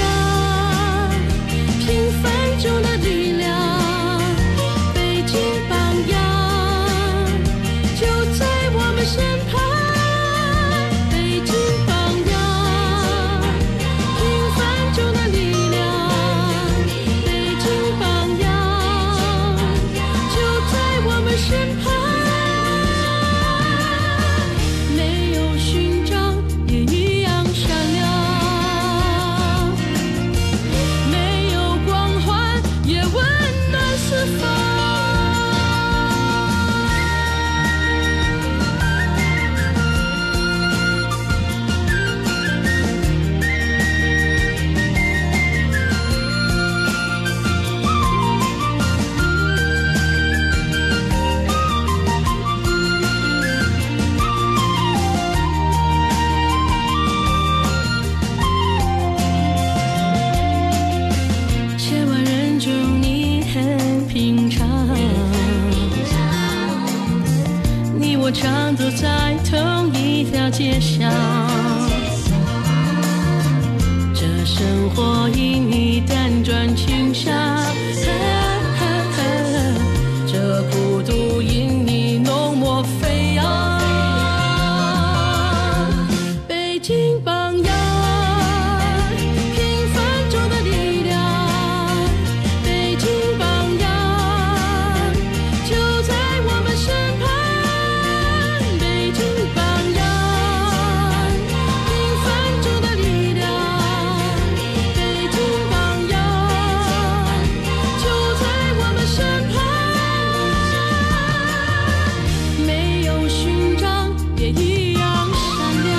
平凡中的力量。北京榜样，就在我们身旁。北京榜样，平凡中的力量。北京榜样，就在我们身旁。没有勋章也一样闪亮，没有光环也温暖四方。千万人中你很平常，你我常走在同一条街上，这生活因你辗转倾向，这孤独因你浓墨飞扬。北京榜样，平凡中的力量。北京榜样，就在我们身旁。北京榜样，平凡中的力量。北京榜样，就在我们身旁。没有勋章也一样闪亮，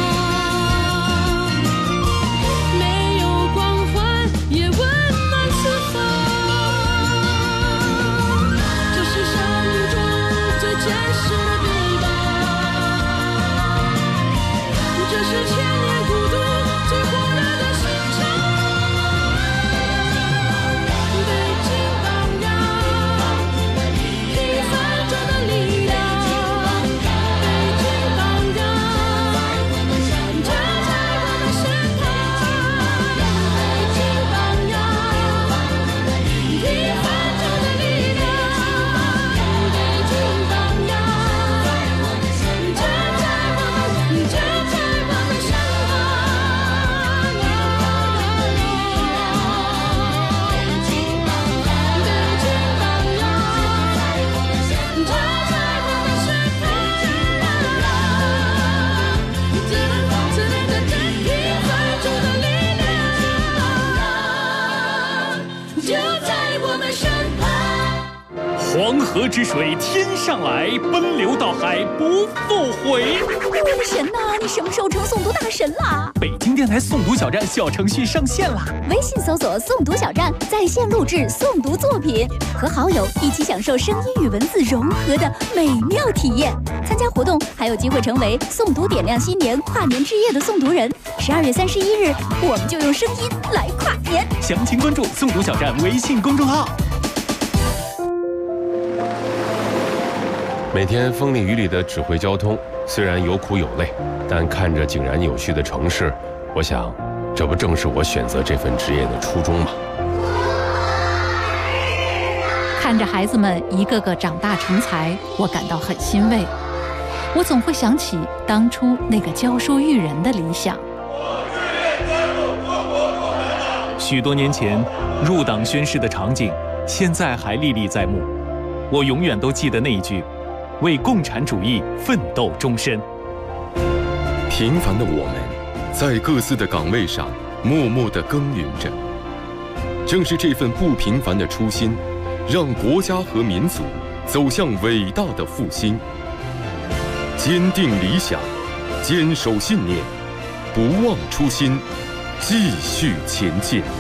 没有光环也温暖四方。这是生命中最坚实的臂膀，这是千年孤独最火热的心肠。北京榜样，平凡中的力量。北京榜样，就在我们身旁。北京榜样，平凡中的力量。北京榜样，就在我们身旁。 黄河之水天上来，奔流到海不复回。 我的神呐，你什么时候成诵读大神啦？ 北京电台诵读小站小程序上线啦！ 微信搜索诵读小站，在线录制诵读作品，和好友一起享受声音与文字融合的美妙体验。参加活动还有机会成为诵读点亮新年跨年之夜的诵读人。12月31日，我们就用声音来跨年。 详情关注诵读小站微信公众号。 每天风里雨里的指挥交通，虽然有苦有累，但看着井然有序的城市，我想，这不正是我选择这份职业的初衷吗？ 看着孩子们一个个长大成才，我感到很欣慰。我总会想起当初那个教书育人的理想。 许多年前入党宣誓的场景，现在还历历在目。我永远都记得那一句：为共产主义奋斗终身。 平凡的我们，在各自的岗位上默默地耕耘着。正是这份不平凡的初心，让国家和民族走向伟大的复兴。坚定理想，坚守信念，不忘初心，继续前进。